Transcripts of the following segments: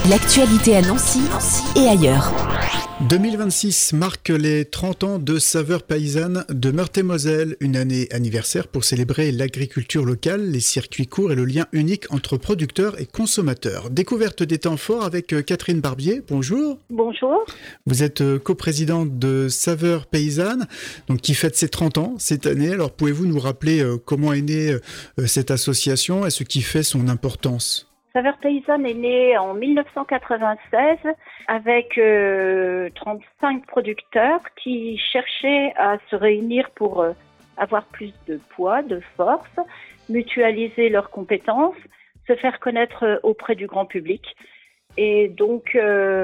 L'actualité à Nancy et ailleurs. 2026 marque les 30 ans de Saveurs Paysannes de Meurthe-et-Moselle, une année anniversaire pour célébrer l'agriculture locale, les circuits courts et le lien unique entre producteurs et consommateurs. Découverte des temps forts avec Catherine Barbier, bonjour. Bonjour. Vous êtes coprésidente de Saveurs Paysannes, donc qui fête ses 30 ans cette année. Alors pouvez-vous nous rappeler comment est née cette association et ce qui fait son importance ? Saveurs Paysannes est née en 1996 avec 35 producteurs qui cherchaient à se réunir pour avoir plus de poids, de force, mutualiser leurs compétences, se faire connaître auprès du grand public. Et donc,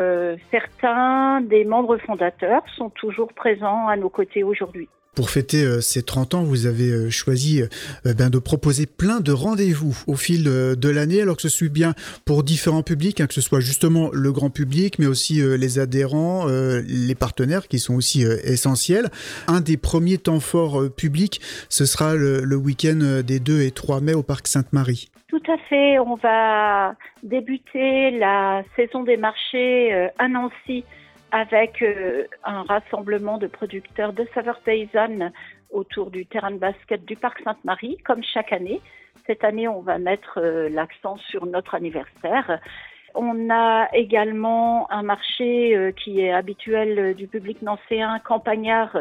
certains des membres fondateurs sont toujours présents à nos côtés aujourd'hui. Pour fêter ces 30 ans, vous avez choisi de proposer plein de rendez-vous au fil de l'année, alors que ce soit bien pour différents publics, que ce soit justement le grand public, mais aussi les adhérents, les partenaires qui sont aussi essentiels. Un des premiers temps forts publics, ce sera le week-end des 2 et 3 mai au Parc Sainte-Marie. Tout à fait, on va débuter la saison des marchés à Nancy avec un rassemblement de producteurs de saveurs paysannes autour du terrain de basket du Parc Sainte-Marie, comme chaque année. Cette année, on va mettre l'accent sur notre anniversaire. On a également un marché qui est habituel du public nancéen, campagnard,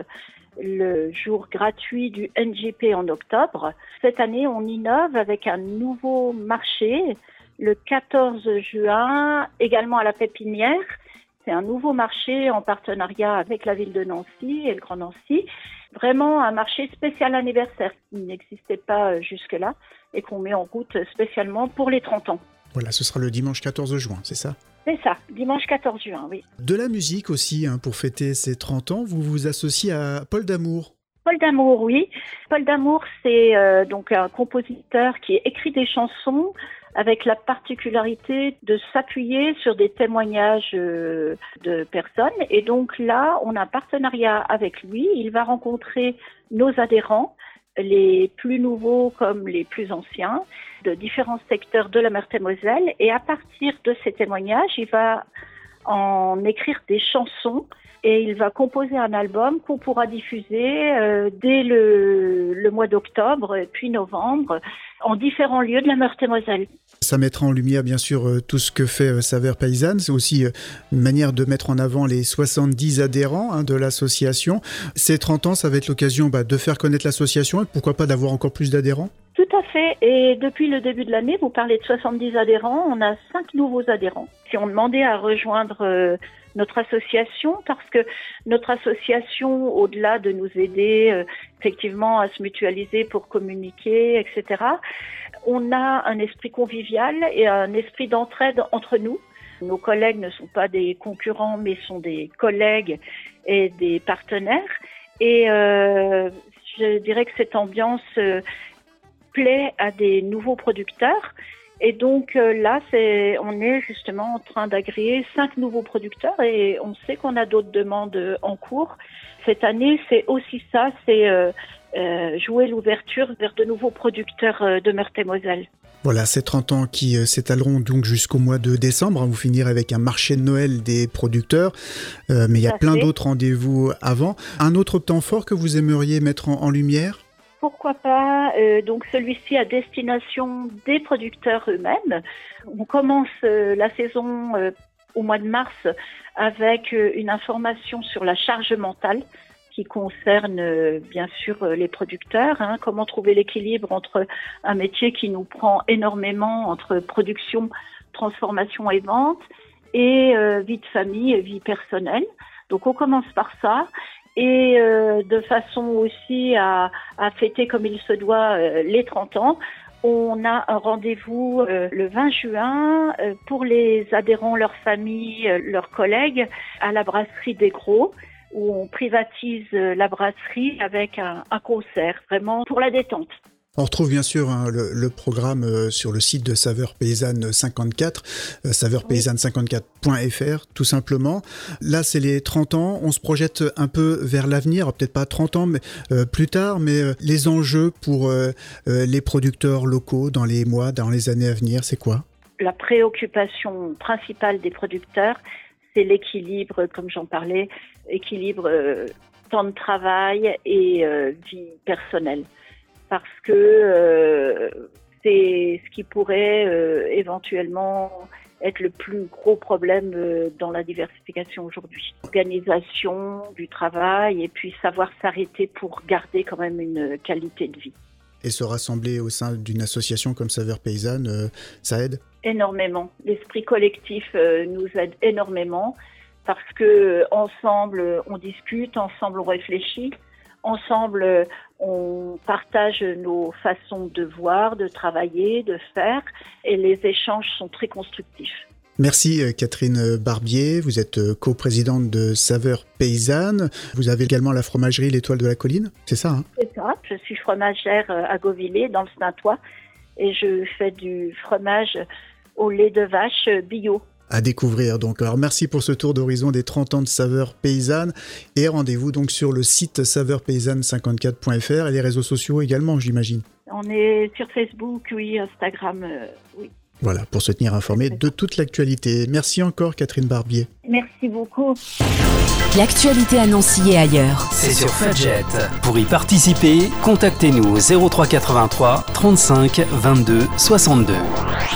le jour gratuit du NJP en octobre. Cette année, on innove avec un nouveau marché, le 14 juin, également à la Pépinière. C'est un nouveau marché en partenariat avec la ville de Nancy et le Grand Nancy. Vraiment un marché spécial anniversaire qui n'existait pas jusque-là et qu'on met en route spécialement pour les 30 ans. Voilà, ce sera le dimanche 14 juin, c'est ça ? C'est ça, dimanche 14 juin, oui. De la musique aussi, pour fêter ces 30 ans, vous vous associez à Paul D'Amour. Paul D'Amour, oui. Paul D'Amour, c'est donc un compositeur qui écrit des chansons avec la particularité de s'appuyer sur des témoignages de personnes. Et donc là, on a un partenariat avec lui. Il va rencontrer nos adhérents, les plus nouveaux comme les plus anciens, de différents secteurs de la Meurthe-et-Moselle. Et à partir de ces témoignages, il va en écrire des chansons et il va composer un album qu'on pourra diffuser dès le mois d'octobre puis novembre en différents lieux de la Meurthe-et-Moselle. Ça mettra en lumière bien sûr tout ce que fait Saveurs Paysannes. C'est aussi une manière de mettre en avant les 70 adhérents de l'association. Ces 30 ans, ça va être l'occasion de faire connaître l'association et pourquoi pas d'avoir encore plus d'adhérents ? Tout à fait. Et depuis le début de l'année, vous parlez de 70 adhérents, on a 5 nouveaux adhérents qui ont demandé à rejoindre notre association parce que notre association, au-delà de nous aider effectivement à se mutualiser pour communiquer, etc., on a un esprit convivial et un esprit d'entraide entre nous. Nos collègues ne sont pas des concurrents, mais sont des collègues et des partenaires. Et je dirais que cette ambiance plaît à des nouveaux producteurs. Et donc là, on est justement en train d'agréer 5 nouveaux producteurs et on sait qu'on a d'autres demandes en cours. Cette année, c'est aussi ça, c'est jouer l'ouverture vers de nouveaux producteurs de Meurthe-et-Moselle. Voilà, ces 30 ans qui s'étaleront donc jusqu'au mois de décembre. Vous finirez avec un marché de Noël des producteurs, mais il y a plein d'autres rendez-vous avant. Un autre temps fort que vous aimeriez mettre en lumière ? Pourquoi pas, donc celui-ci à destination des producteurs eux-mêmes. On commence la saison au mois de mars avec une information sur la charge mentale qui concerne bien sûr les producteurs, comment trouver l'équilibre entre un métier qui nous prend énormément entre production, transformation et vente et vie de famille et vie personnelle. Donc on commence par ça. Et de façon aussi à fêter comme il se doit les 30 ans, on a un rendez-vous le 20 juin pour les adhérents, leurs familles, leurs collègues à la brasserie des Gros, où on privatise la brasserie avec un concert, vraiment pour la détente. On retrouve bien sûr le programme sur le site de Saveurs Paysannes 54, saveurspaysannes54.fr tout simplement. Là, c'est les 30 ans, on se projette un peu vers l'avenir, peut-être pas 30 ans mais plus tard, mais les enjeux pour les producteurs locaux dans les mois, dans les années à venir, c'est quoi ? la préoccupation principale des producteurs, c'est l'équilibre, comme j'en parlais, équilibre temps de travail et vie personnelle. Parce que c'est ce qui pourrait éventuellement être le plus gros problème dans la diversification aujourd'hui. Organisation du travail et puis savoir s'arrêter pour garder quand même une qualité de vie. Et se rassembler au sein d'une association comme Saveurs Paysannes, ça aide ? Énormément. L'esprit collectif nous aide énormément parce que ensemble on discute, ensemble on réfléchit, ensemble on partage nos façons de voir, de travailler, de faire et les échanges sont très constructifs. Merci Catherine Barbier, vous êtes coprésidente de Saveurs Paysannes. Vous avez également la fromagerie L'Étoile de la Colline, c'est ça hein ? C'est ça, je suis fromagère à Gauvillers dans le Saintois et je fais du fromage au lait de vache bio. À découvrir donc. Alors merci pour ce tour d'horizon des 30 ans de Saveurs Paysannes et rendez-vous donc sur le site saveurspaysannes54.fr et les réseaux sociaux également, j'imagine. On est sur Facebook, oui, Instagram, oui. Voilà, pour se tenir informé de toute l'actualité. Merci encore Catherine Barbier. Merci beaucoup. L'actualité à Nancy et ailleurs. C'est sur Fudget. Pour y participer, contactez-nous au 03 83 35 22 62.